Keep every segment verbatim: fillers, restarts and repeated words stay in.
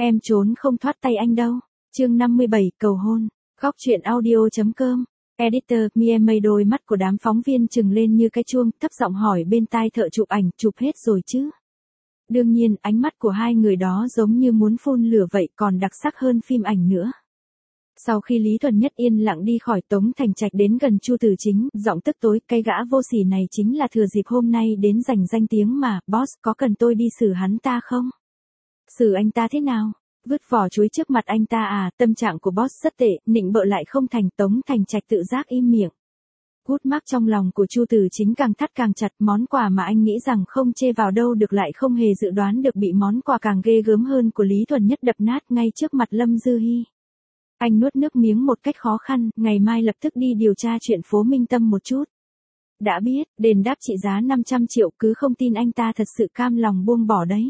Em trốn không thoát tay anh đâu. Chương năm mươi bảy, cầu hôn. Góc truyện audio.com. Editor, Mie đôi mắt của đám phóng viên trừng lên như cái chuông, thấp giọng hỏi bên tai thợ chụp ảnh, chụp hết rồi chứ? Đương nhiên, ánh mắt của hai người đó giống như muốn phun lửa vậy, còn đặc sắc hơn phim ảnh nữa. Sau khi Lý Thuần Nhất yên lặng đi khỏi, Tống Thành Trạch đến gần Chu Tử Chính, giọng tức tối, cái gã vô sỉ này chính là thừa dịp hôm nay đến giành danh tiếng mà, boss, có cần tôi đi xử hắn ta không? Xử anh ta thế nào? Vứt vỏ chuối trước mặt anh ta à? Tâm trạng của boss rất tệ, nịnh bợ lại không thành. Tống Thành Trạch tự giác im miệng. Gút mắc trong lòng của Chu Tử Chính càng thắt càng chặt, món quà mà anh nghĩ rằng không chê vào đâu được lại không hề dự đoán được bị món quà càng ghê gớm hơn của Lý Thuần Nhất đập nát ngay trước mặt Lâm Dư Hi. Anh nuốt nước miếng một cách khó khăn, ngày mai lập tức đi điều tra chuyện Phố Minh Tâm một chút. Đã biết, đền đáp trị giá năm trăm triệu, cứ không tin anh ta thật sự cam lòng buông bỏ đấy.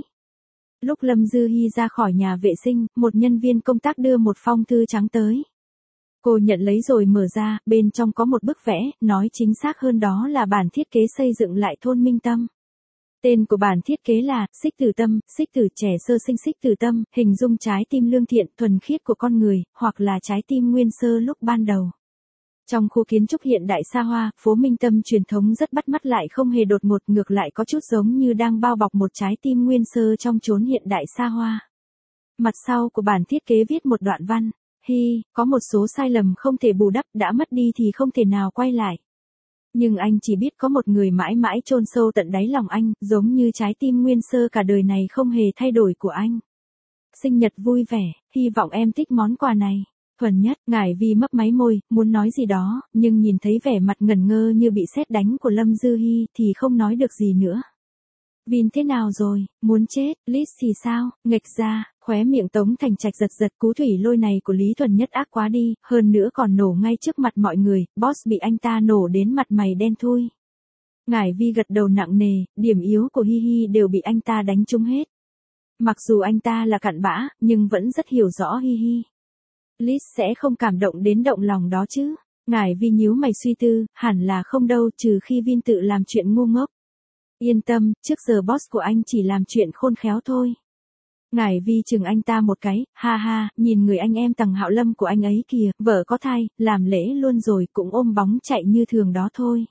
Lúc Lâm Dư Hi ra khỏi nhà vệ sinh, một nhân viên công tác đưa một phong thư trắng tới. Cô nhận lấy rồi mở ra, bên trong có một bức vẽ, nói chính xác hơn đó là bản thiết kế xây dựng lại thôn Minh Tâm. Tên của bản thiết kế là Xích Tử Tâm, Xích Tử trẻ sơ sinh Xích Tử Tâm, hình dung trái tim lương thiện, thuần khiết của con người, hoặc là trái tim nguyên sơ lúc ban đầu. Trong khu kiến trúc hiện đại xa hoa, phố Minh Tâm truyền thống rất bắt mắt lại không hề đột ngột, ngược lại có chút giống như đang bao bọc một trái tim nguyên sơ trong chốn hiện đại xa hoa. Mặt sau của bản thiết kế viết một đoạn văn. Hi, có một số sai lầm không thể bù đắp, đã mất đi thì không thể nào quay lại. Nhưng anh chỉ biết có một người mãi mãi chôn sâu tận đáy lòng anh, giống như trái tim nguyên sơ cả đời này không hề thay đổi của anh. Sinh nhật vui vẻ, hy vọng em thích món quà này. Thuần Nhất, Ngải Vi mấp máy môi, muốn nói gì đó, nhưng nhìn thấy vẻ mặt ngẩn ngơ như bị sét đánh của Lâm Dư Hi thì không nói được gì nữa. Vin thế nào rồi, muốn chết, Liz thì sao, nghịch ra, khóe miệng Tống Thành Trạch giật giật, cú thủy lôi này của Lý Thuần Nhất ác quá đi, hơn nữa còn nổ ngay trước mặt mọi người, boss bị anh ta nổ đến mặt mày đen thui. Ngải Vi gật đầu nặng nề, điểm yếu của Hi Hi đều bị anh ta đánh trúng hết. Mặc dù anh ta là cặn bã, nhưng vẫn rất hiểu rõ Hi Hi. Liz sẽ không cảm động đến động lòng đó chứ. Ngải Vi nhíu mày suy tư, hẳn là không đâu, trừ khi Vin tự làm chuyện ngu ngốc. Yên tâm, trước giờ boss của anh chỉ làm chuyện khôn khéo thôi. Ngải Vi chừng anh ta một cái, ha ha, nhìn người anh em Tằng Hạo Lâm của anh ấy kìa, vợ có thai, làm lễ luôn rồi cũng ôm bóng chạy như thường đó thôi.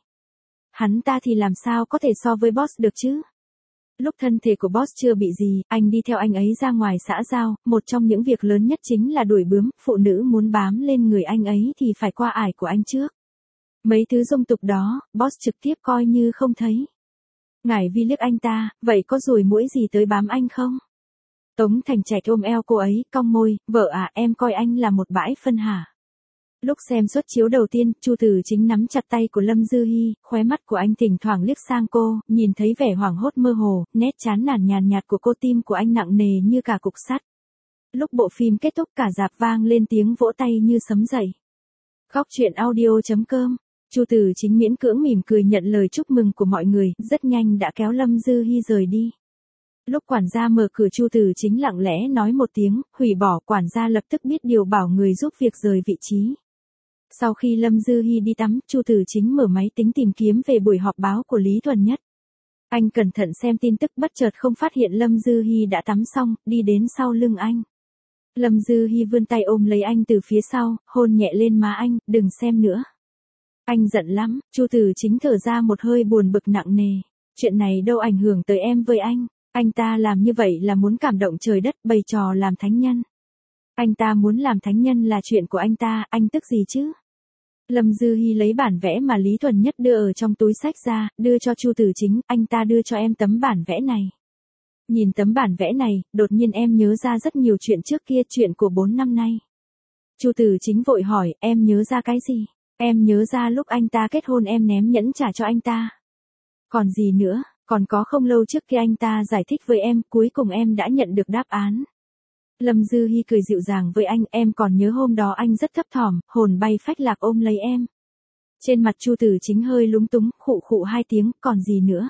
Hắn ta thì làm sao có thể so với boss được chứ? Lúc thân thể của boss chưa bị gì, anh đi theo anh ấy ra ngoài xã giao, một trong những việc lớn nhất chính là đuổi bướm, phụ nữ muốn bám lên người anh ấy thì phải qua ải của anh trước. Mấy thứ dung tục đó, boss trực tiếp coi như không thấy. Ngải Vi liếc anh ta, vậy có ruồi muỗi gì tới bám anh không? Tống Thành Trạch ôm eo cô ấy, cong môi, vợ à, em coi anh là một bãi phân hả? Lúc xem suất chiếu đầu tiên, Chu Tử Chính nắm chặt tay của Lâm Dư Hi, khóe mắt của anh thỉnh thoảng liếc sang cô, nhìn thấy vẻ hoảng hốt mơ hồ, nét chán nản nhàn nhạt của cô, tim của anh nặng nề như cả cục sắt. Lúc bộ phim kết thúc cả rạp vang lên tiếng vỗ tay như sấm dậy. Góc truyện audio.com. Chu Tử Chính miễn cưỡng mỉm cười nhận lời chúc mừng của mọi người, rất nhanh đã kéo Lâm Dư Hi rời đi. Lúc quản gia mở cửa, Chu Tử Chính lặng lẽ nói một tiếng, hủy bỏ, quản gia lập tức biết điều bảo người giúp việc rời vị trí. Sau khi Lâm Dư Hi đi tắm, Chu Tử Chính mở máy tính tìm kiếm về buổi họp báo của Lý Thuần Nhất. Anh cẩn thận xem tin tức, bất chợt không phát hiện Lâm Dư Hi đã tắm xong, đi đến sau lưng anh. Lâm Dư Hi vươn tay ôm lấy anh từ phía sau, hôn nhẹ lên má anh, đừng xem nữa. Anh giận lắm, Chu Tử Chính thở ra một hơi buồn bực nặng nề. Chuyện này đâu ảnh hưởng tới em với anh. Anh ta làm như vậy là muốn cảm động trời đất, bày trò làm thánh nhân. Anh ta muốn làm thánh nhân là chuyện của anh ta, anh tức gì chứ? Lâm Dư Hi lấy bản vẽ mà Lý Thuần Nhất đưa ở trong túi xách ra, đưa cho Chu Tử Chính, anh ta đưa cho em tấm bản vẽ này. Nhìn tấm bản vẽ này, đột nhiên em nhớ ra rất nhiều chuyện trước kia, chuyện của bốn năm nay. Chu Tử Chính vội hỏi, em nhớ ra cái gì? Em nhớ ra lúc anh ta kết hôn em ném nhẫn trả cho anh ta. Còn gì nữa, còn có không lâu trước khi anh ta giải thích với em, cuối cùng em đã nhận được đáp án. Lâm Dư Hi cười dịu dàng với anh, em còn nhớ hôm đó anh rất thấp thỏm, hồn bay phách lạc ôm lấy em. Trên mặt Chu Tử Chính hơi lúng túng, khụ khụ hai tiếng, còn gì nữa.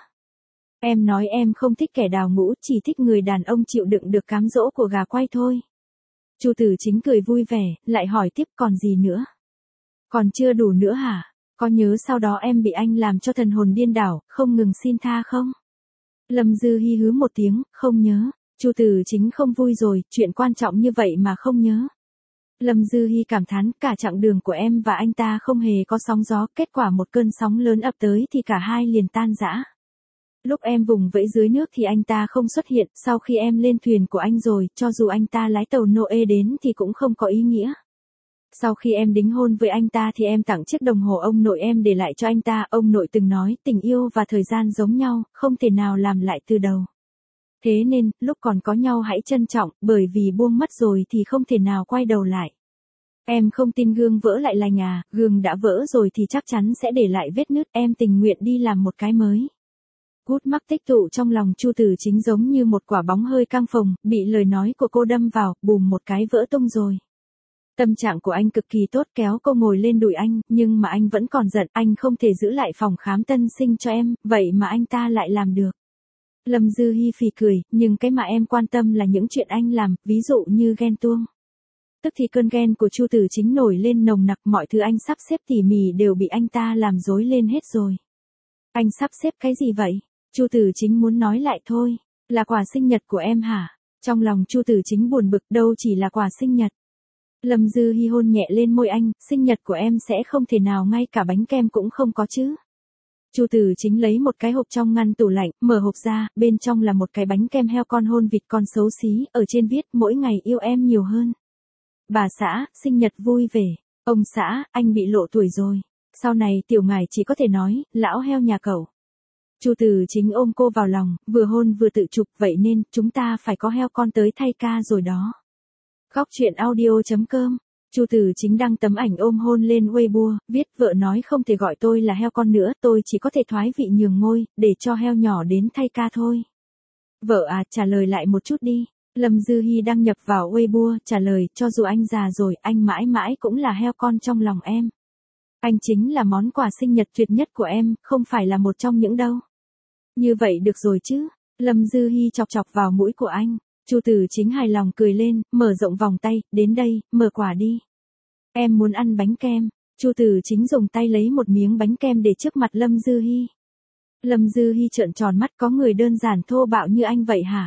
Em nói em không thích kẻ đào ngũ, chỉ thích người đàn ông chịu đựng được cám dỗ của gà quay thôi. Chu Tử Chính cười vui vẻ, lại hỏi tiếp, còn gì nữa. Còn chưa đủ nữa hả? Có nhớ sau đó em bị anh làm cho thần hồn điên đảo, không ngừng xin tha không? Lâm Dư Hi hứ một tiếng, không nhớ. Chu Tử Chính không vui rồi, chuyện quan trọng như vậy mà không nhớ. Lâm Dư Hi cảm thán, cả chặng đường của em và anh ta không hề có sóng gió, kết quả một cơn sóng lớn ập tới thì cả hai liền tan rã. Lúc em vùng vẫy dưới nước thì anh ta không xuất hiện, sau khi em lên thuyền của anh rồi, cho dù anh ta lái tàu Noe đến thì cũng không có ý nghĩa. Sau khi em đính hôn với anh ta thì em tặng chiếc đồng hồ ông nội em để lại cho anh ta, ông nội từng nói, tình yêu và thời gian giống nhau, không thể nào làm lại từ đầu. Thế nên, lúc còn có nhau hãy trân trọng, bởi vì buông mất rồi thì không thể nào quay đầu lại. Em không tin gương vỡ lại lành à, gương đã vỡ rồi thì chắc chắn sẽ để lại vết nứt, em tình nguyện đi làm một cái mới. Gút mắc tích tụ trong lòng Chu Tử Chính giống như một quả bóng hơi căng phồng, bị lời nói của cô đâm vào, bùm một cái vỡ tung rồi. Tâm trạng của anh cực kỳ tốt, kéo cô ngồi lên đùi anh, nhưng mà anh vẫn còn giận, anh không thể giữ lại phòng khám tân sinh cho em, vậy mà anh ta lại làm được. Lâm Dư Hi phì cười, nhưng cái mà em quan tâm là những chuyện anh làm, ví dụ như ghen tuông. Tức thì cơn ghen của Chu Tử Chính nổi lên nồng nặc, mọi thứ anh sắp xếp tỉ mỉ đều bị anh ta làm rối lên hết rồi. Anh sắp xếp cái gì vậy? Chu Tử Chính muốn nói lại thôi, là quà sinh nhật của em hả? Trong lòng Chu Tử Chính buồn bực, đâu chỉ là quà sinh nhật. Lâm Dư Hi hôn nhẹ lên môi anh, sinh nhật của em sẽ không thể nào ngay cả bánh kem cũng không có chứ. Chu Tử Chính lấy một cái hộp trong ngăn tủ lạnh, mở hộp ra, bên trong là một cái bánh kem heo con hôn vịt con xấu xí, ở trên viết mỗi ngày yêu em nhiều hơn. Bà xã, sinh nhật vui vẻ. Ông xã, anh bị lộ tuổi rồi. Sau này tiểu ngài chỉ có thể nói, lão heo nhà cậu. Chu Tử Chính ôm cô vào lòng, vừa hôn vừa tự chụp, vậy nên, chúng ta phải có heo con tới thay ca rồi đó. Góc truyện audio chấm com. Chu Tử Chính đăng tấm ảnh ôm hôn lên Weibo, viết vợ nói không thể gọi tôi là heo con nữa, tôi chỉ có thể thoái vị nhường ngôi, để cho heo nhỏ đến thay ca thôi. Vợ à, trả lời lại một chút đi. Lâm Dư Hi đăng nhập vào Weibo, trả lời, cho dù anh già rồi, anh mãi mãi cũng là heo con trong lòng em. Anh chính là món quà sinh nhật tuyệt nhất của em, không phải là một trong những đâu. Như vậy được rồi chứ. Lâm Dư Hi chọc chọc vào mũi của anh. Chu Tử Chính hài lòng cười lên, mở rộng vòng tay, đến đây, mở quả đi. Em muốn ăn bánh kem. Chu Tử Chính dùng tay lấy một miếng bánh kem để trước mặt Lâm Dư Hi. Lâm Dư Hi trợn tròn mắt, có người đơn giản thô bạo như anh vậy hả?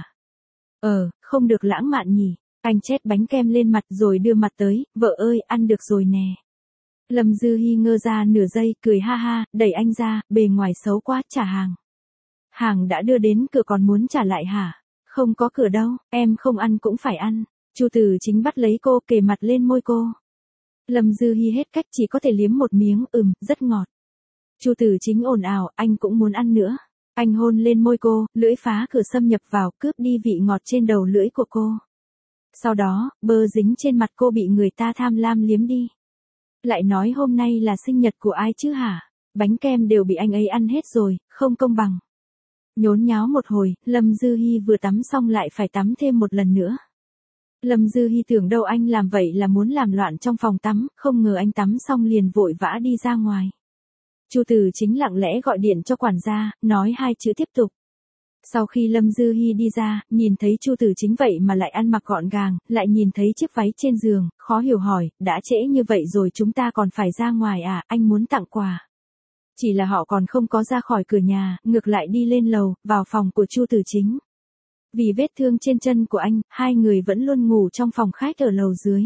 Ờ, không được lãng mạn nhỉ. Anh chét bánh kem lên mặt rồi đưa mặt tới, vợ ơi, ăn được rồi nè. Lâm Dư Hi ngơ ra nửa giây, cười ha ha, đẩy anh ra, bề ngoài xấu quá, trả hàng. Hàng đã đưa đến cửa còn muốn trả lại hả? Không có cửa đâu, em không ăn cũng phải ăn. Chu Tử Chính bắt lấy cô, kề mặt lên môi cô. Lâm Dư Hi hết cách chỉ có thể liếm một miếng, ừm, rất ngọt. Chu Tử Chính ồn ào, anh cũng muốn ăn nữa. Anh hôn lên môi cô, lưỡi phá cửa xâm nhập vào, cướp đi vị ngọt trên đầu lưỡi của cô. Sau đó, bơ dính trên mặt cô bị người ta tham lam liếm đi. Lại nói hôm nay là sinh nhật của ai chứ hả? Bánh kem đều bị anh ấy ăn hết rồi, không công bằng. Nhốn nháo một hồi, Lâm Dư Hi vừa tắm xong lại phải tắm thêm một lần nữa. Lâm Dư Hi tưởng đâu anh làm vậy là muốn làm loạn trong phòng tắm, không ngờ anh tắm xong liền vội vã đi ra ngoài. Chu Tử Chính lặng lẽ gọi điện cho quản gia, nói hai chữ tiếp tục. Sau khi Lâm Dư Hi đi ra, nhìn thấy Chu Tử Chính vậy mà lại ăn mặc gọn gàng, lại nhìn thấy chiếc váy trên giường, khó hiểu hỏi, đã trễ như vậy rồi chúng ta còn phải ra ngoài à, anh muốn tặng quà. Chỉ là họ còn không có ra khỏi cửa nhà, ngược lại đi lên lầu, vào phòng của Chu Tử Chính. Vì vết thương trên chân của anh, hai người vẫn luôn ngủ trong phòng khách ở lầu dưới.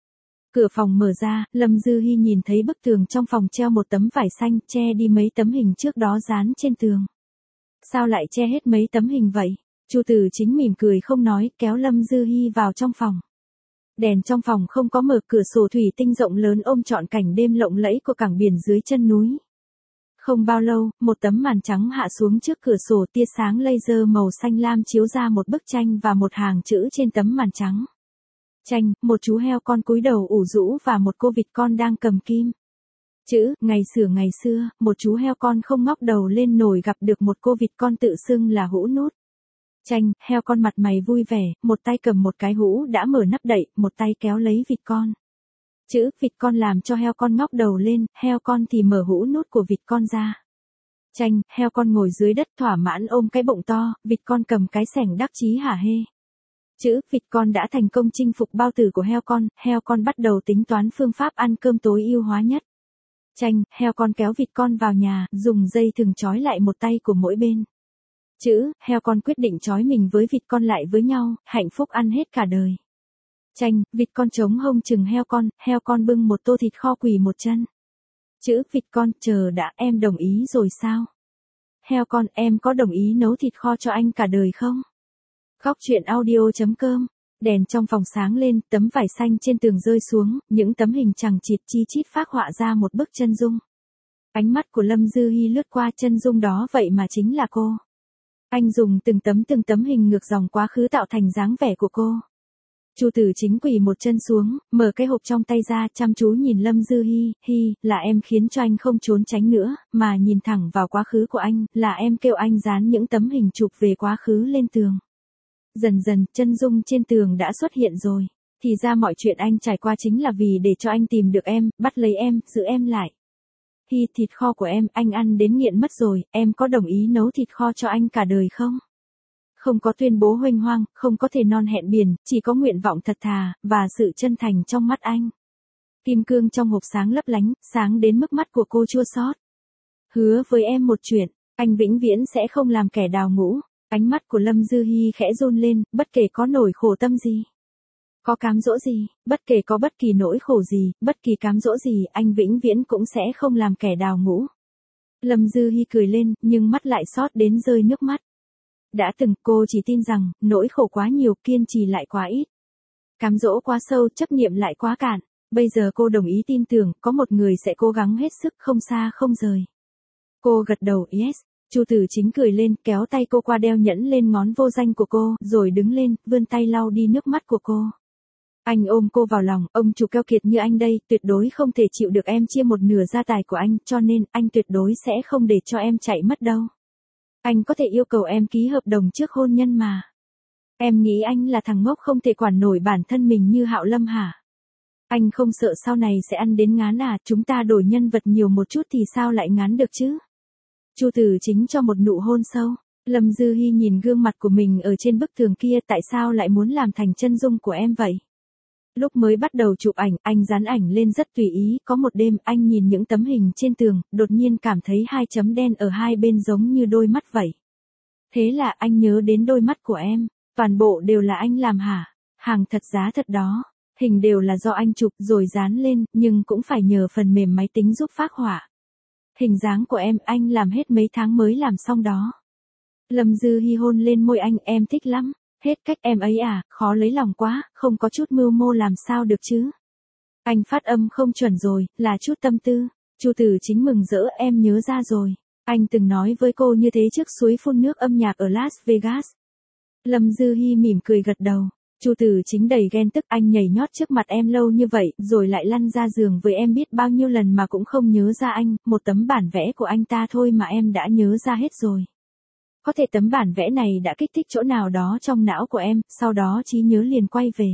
Cửa phòng mở ra, Lâm Dư Hi nhìn thấy bức tường trong phòng treo một tấm vải xanh, che đi mấy tấm hình trước đó dán trên tường. Sao lại che hết mấy tấm hình vậy? Chu Tử Chính mỉm cười không nói, kéo Lâm Dư Hi vào trong phòng. Đèn trong phòng không có mở, cửa sổ thủy tinh rộng lớn ôm trọn cảnh đêm lộng lẫy của cảng biển dưới chân núi. Không bao lâu, một tấm màn trắng hạ xuống trước cửa sổ, tia sáng laser màu xanh lam chiếu ra một bức tranh và một hàng chữ trên tấm màn trắng. Tranh, một chú heo con cúi đầu ủ rũ và một cô vịt con đang cầm kim. Chữ, ngày xưa ngày xưa, một chú heo con không ngóc đầu lên nổi gặp được một cô vịt con tự xưng là Hũ Nút. Tranh, heo con mặt mày vui vẻ, một tay cầm một cái hũ đã mở nắp đậy, một tay kéo lấy vịt con. Chữ, vịt con làm cho heo con ngóc đầu lên, heo con thì mở hũ nút của vịt con ra. Tranh, heo con ngồi dưới đất thỏa mãn ôm cái bụng to, vịt con cầm cái xẻng đắc chí hả hê. Chữ, vịt con đã thành công chinh phục bao tử của heo con, heo con bắt đầu tính toán phương pháp ăn cơm tối ưu hóa nhất. Tranh, heo con kéo vịt con vào nhà, dùng dây thừng trói lại một tay của mỗi bên. Chữ, heo con quyết định trói mình với vịt con lại với nhau, hạnh phúc ăn hết cả đời. Tranh, vịt con chống hông chừng heo con, heo con bưng một tô thịt kho quỳ một chân. Chữ, vịt con, chờ đã, em đồng ý rồi sao? Heo con, em có đồng ý nấu thịt kho cho anh cả đời không? Góc truyện audio.com. Đèn trong phòng sáng lên, tấm vải xanh trên tường rơi xuống, những tấm hình chằng chịt chi chít phác họa ra một bức chân dung. Ánh mắt của Lâm Dư Hi lướt qua chân dung đó, vậy mà chính là cô. Anh dùng từng tấm từng tấm hình ngược dòng quá khứ tạo thành dáng vẻ của cô. Chu Tử Chính quỳ một chân xuống, mở cái hộp trong tay ra, chăm chú nhìn Lâm Dư Hi, hi, là em khiến cho anh không trốn tránh nữa, mà nhìn thẳng vào quá khứ của anh, là em kêu anh dán những tấm hình chụp về quá khứ lên tường. Dần dần, chân dung trên tường đã xuất hiện rồi. Thì ra mọi chuyện anh trải qua chính là vì để cho anh tìm được em, bắt lấy em, giữ em lại. Hi, thịt kho của em, anh ăn đến nghiện mất rồi, em có đồng ý nấu thịt kho cho anh cả đời không? Không có tuyên bố huênh hoang, không có thề non hẹn biển, chỉ có nguyện vọng thật thà, và sự chân thành trong mắt anh. Kim cương trong hộp sáng lấp lánh, sáng đến mức mắt của cô chua xót. Hứa với em một chuyện, anh vĩnh viễn sẽ không làm kẻ đào ngũ. Ánh mắt của Lâm Dư Hi khẽ run lên, bất kể có nỗi khổ tâm gì, có cám dỗ gì, bất kể có bất kỳ nỗi khổ gì, bất kỳ cám dỗ gì, anh vĩnh viễn cũng sẽ không làm kẻ đào ngũ. Lâm Dư Hi cười lên, nhưng mắt lại xót đến rơi nước mắt. Đã từng cô chỉ tin rằng, nỗi khổ quá nhiều, kiên trì lại quá ít. Cám dỗ quá sâu, chấp niệm lại quá cạn. Bây giờ cô đồng ý tin tưởng, có một người sẽ cố gắng hết sức, không xa không rời. Cô gật đầu, yes. Chu Tử Chính cười lên, kéo tay cô qua đeo nhẫn lên ngón vô danh của cô, rồi đứng lên, vươn tay lau đi nước mắt của cô. Anh ôm cô vào lòng, ông chủ keo kiệt như anh đây, tuyệt đối không thể chịu được em chia một nửa gia tài của anh, cho nên, anh tuyệt đối sẽ không để cho em chạy mất đâu. Anh có thể yêu cầu em ký hợp đồng trước hôn nhân mà. Em nghĩ anh là thằng ngốc không thể quản nổi bản thân mình như Hạo Lâm hả? Anh không sợ sau này sẽ ăn đến ngán à, chúng ta đổi nhân vật nhiều một chút thì sao lại ngán được chứ? Chu Tử Chính cho một nụ hôn sâu. Lâm Dư Hi nhìn gương mặt của mình ở trên bức tường kia, tại sao lại muốn làm thành chân dung của em vậy? Lúc mới bắt đầu chụp ảnh, anh dán ảnh lên rất tùy ý, có một đêm anh nhìn những tấm hình trên tường, đột nhiên cảm thấy hai chấm đen ở hai bên giống như đôi mắt vậy. Thế là anh nhớ đến đôi mắt của em, toàn bộ đều là anh làm hả? Hàng thật giá thật đó, hình đều là do anh chụp rồi dán lên, nhưng cũng phải nhờ phần mềm máy tính giúp phác họa. Hình dáng của em anh làm hết mấy tháng mới làm xong đó. Lâm Dư Hi hôn lên môi anh, em thích lắm. Hết cách em ấy à, khó lấy lòng quá, không có chút mưu mô làm sao được chứ. Anh phát âm không chuẩn rồi, là chút tâm tư. Chu Tử Chính mừng rỡ, em nhớ ra rồi. Anh từng nói với cô như thế trước suối phun nước âm nhạc ở Las Vegas. Lâm Dư Hi mỉm cười gật đầu. Chu Tử Chính đầy ghen tức, anh nhảy nhót trước mặt em lâu như vậy, rồi lại lăn ra giường với em biết bao nhiêu lần mà cũng không nhớ ra anh, một tấm bản vẽ của anh ta thôi mà em đã nhớ ra hết rồi. Có thể tấm bản vẽ này đã kích thích chỗ nào đó trong não của em, sau đó trí nhớ liền quay về.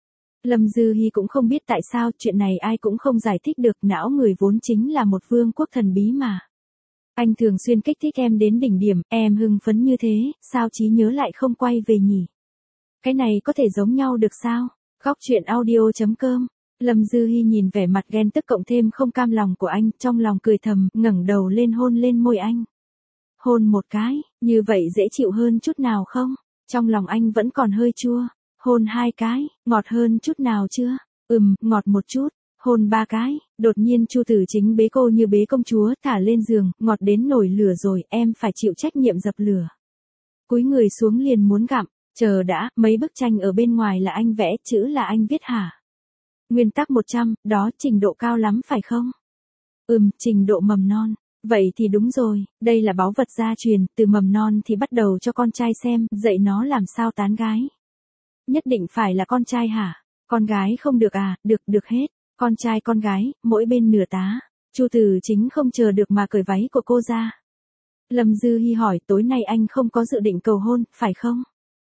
Lâm Dư Hi cũng không biết tại sao, chuyện này ai cũng không giải thích được, não người vốn chính là một vương quốc thần bí mà. Anh thường xuyên kích thích em đến đỉnh điểm, em hưng phấn như thế, sao trí nhớ lại không quay về nhỉ? Cái này có thể giống nhau được sao? Góc truyện audio.com. Lâm Dư Hi nhìn vẻ mặt ghen tức cộng thêm không cam lòng của anh, trong lòng cười thầm, ngẩng đầu lên hôn lên môi anh. Hôn một cái, như vậy dễ chịu hơn chút nào không? Trong lòng anh vẫn còn hơi chua. Hôn hai cái, ngọt hơn chút nào chưa? Ừm, ngọt một chút. Hôn ba cái, đột nhiên Chu Tử Chính bế cô như bế công chúa, thả lên giường, ngọt đến nổi lửa rồi, em phải chịu trách nhiệm dập lửa. Cúi người xuống liền muốn gặm. Chờ đã, mấy bức tranh ở bên ngoài là anh vẽ, chữ là anh viết hả? Nguyên tắc một trăm, đó trình độ cao lắm phải không? Ừm, trình độ mầm non. Vậy thì đúng rồi, đây là báu vật gia truyền, từ mầm non thì bắt đầu cho con trai xem, dạy nó làm sao tán gái. Nhất định phải là con trai hả? Con gái không được à? Được, được hết. Con trai con gái, mỗi bên nửa tá. Chu Tử Chính không chờ được mà cởi váy của cô ra. Lâm Dư Hi hỏi, tối nay anh không có dự định cầu hôn, phải không?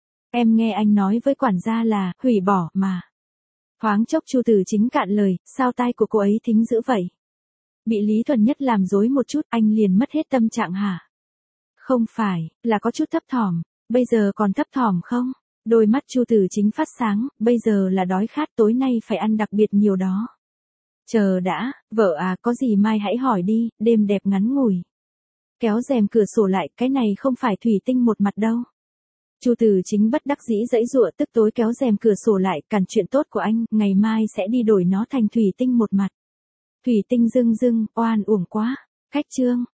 Em nghe anh nói với quản gia là, hủy bỏ, mà. Thoáng chốc Chu Tử Chính cạn lời, sao tai của cô ấy thính dữ vậy? Bị Lý Thuần Nhất làm dối một chút, anh liền mất hết tâm trạng hả? Không phải, là có chút thấp thỏm, bây giờ còn thấp thỏm không? Đôi mắt Chu Tử Chính phát sáng, bây giờ là đói khát, tối nay phải ăn đặc biệt nhiều đó. Chờ đã, vợ à, có gì mai hãy hỏi đi, đêm đẹp ngắn ngủi. kéo rèm cửa sổ lại, cái này không phải thủy tinh một mặt đâu. Chu Từ Chính bất đắc dĩ giãy giụa, tức tối kéo rèm cửa sổ lại, cản chuyện tốt của anh, ngày mai sẽ đi đổi nó thành thủy tinh một mặt. Thủy tinh rưng rưng, oan uổng quá. Khách trương.